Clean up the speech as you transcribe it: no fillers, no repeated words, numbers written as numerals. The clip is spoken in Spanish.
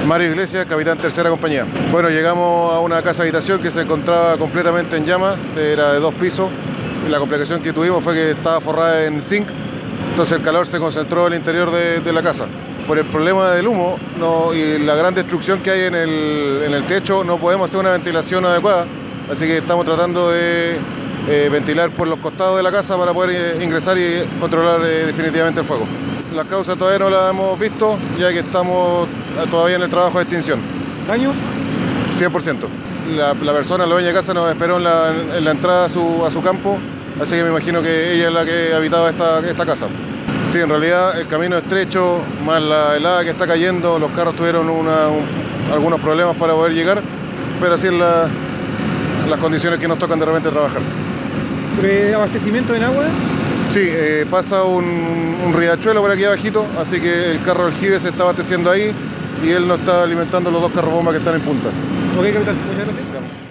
Mario Iglesias, capitán tercera compañía. Bueno, llegamos a una casa habitación que se encontraba completamente en llamas, era de 2 pisos, y la complicación que tuvimos fue que estaba forrada en zinc, entonces el calor se concentró en el interior de la casa. Por el problema del humo y la gran destrucción que hay en el techo, no podemos hacer una ventilación adecuada, así que estamos tratando de ventilar por los costados de la casa para poder ingresar y controlar definitivamente el fuego. La causa todavía no la hemos visto, ya que estamos todavía en el trabajo de extinción. ¿Daños? 100%. La persona, la dueña de casa, nos esperó en la entrada a su campo, así que me imagino que ella es la que habitaba esta casa. Sí, en realidad el camino es estrecho, más la helada que está cayendo, los carros tuvieron algunos problemas para poder llegar, pero así es las condiciones que nos tocan de repente trabajar. ¿Abastecimiento en agua? Sí, pasa un riachuelo por aquí abajito, así que el carro del Aljibe se está abasteciendo ahí y él nos está alimentando los 2 carros bomba que están en punta. Ok, capitán, muchas gracias.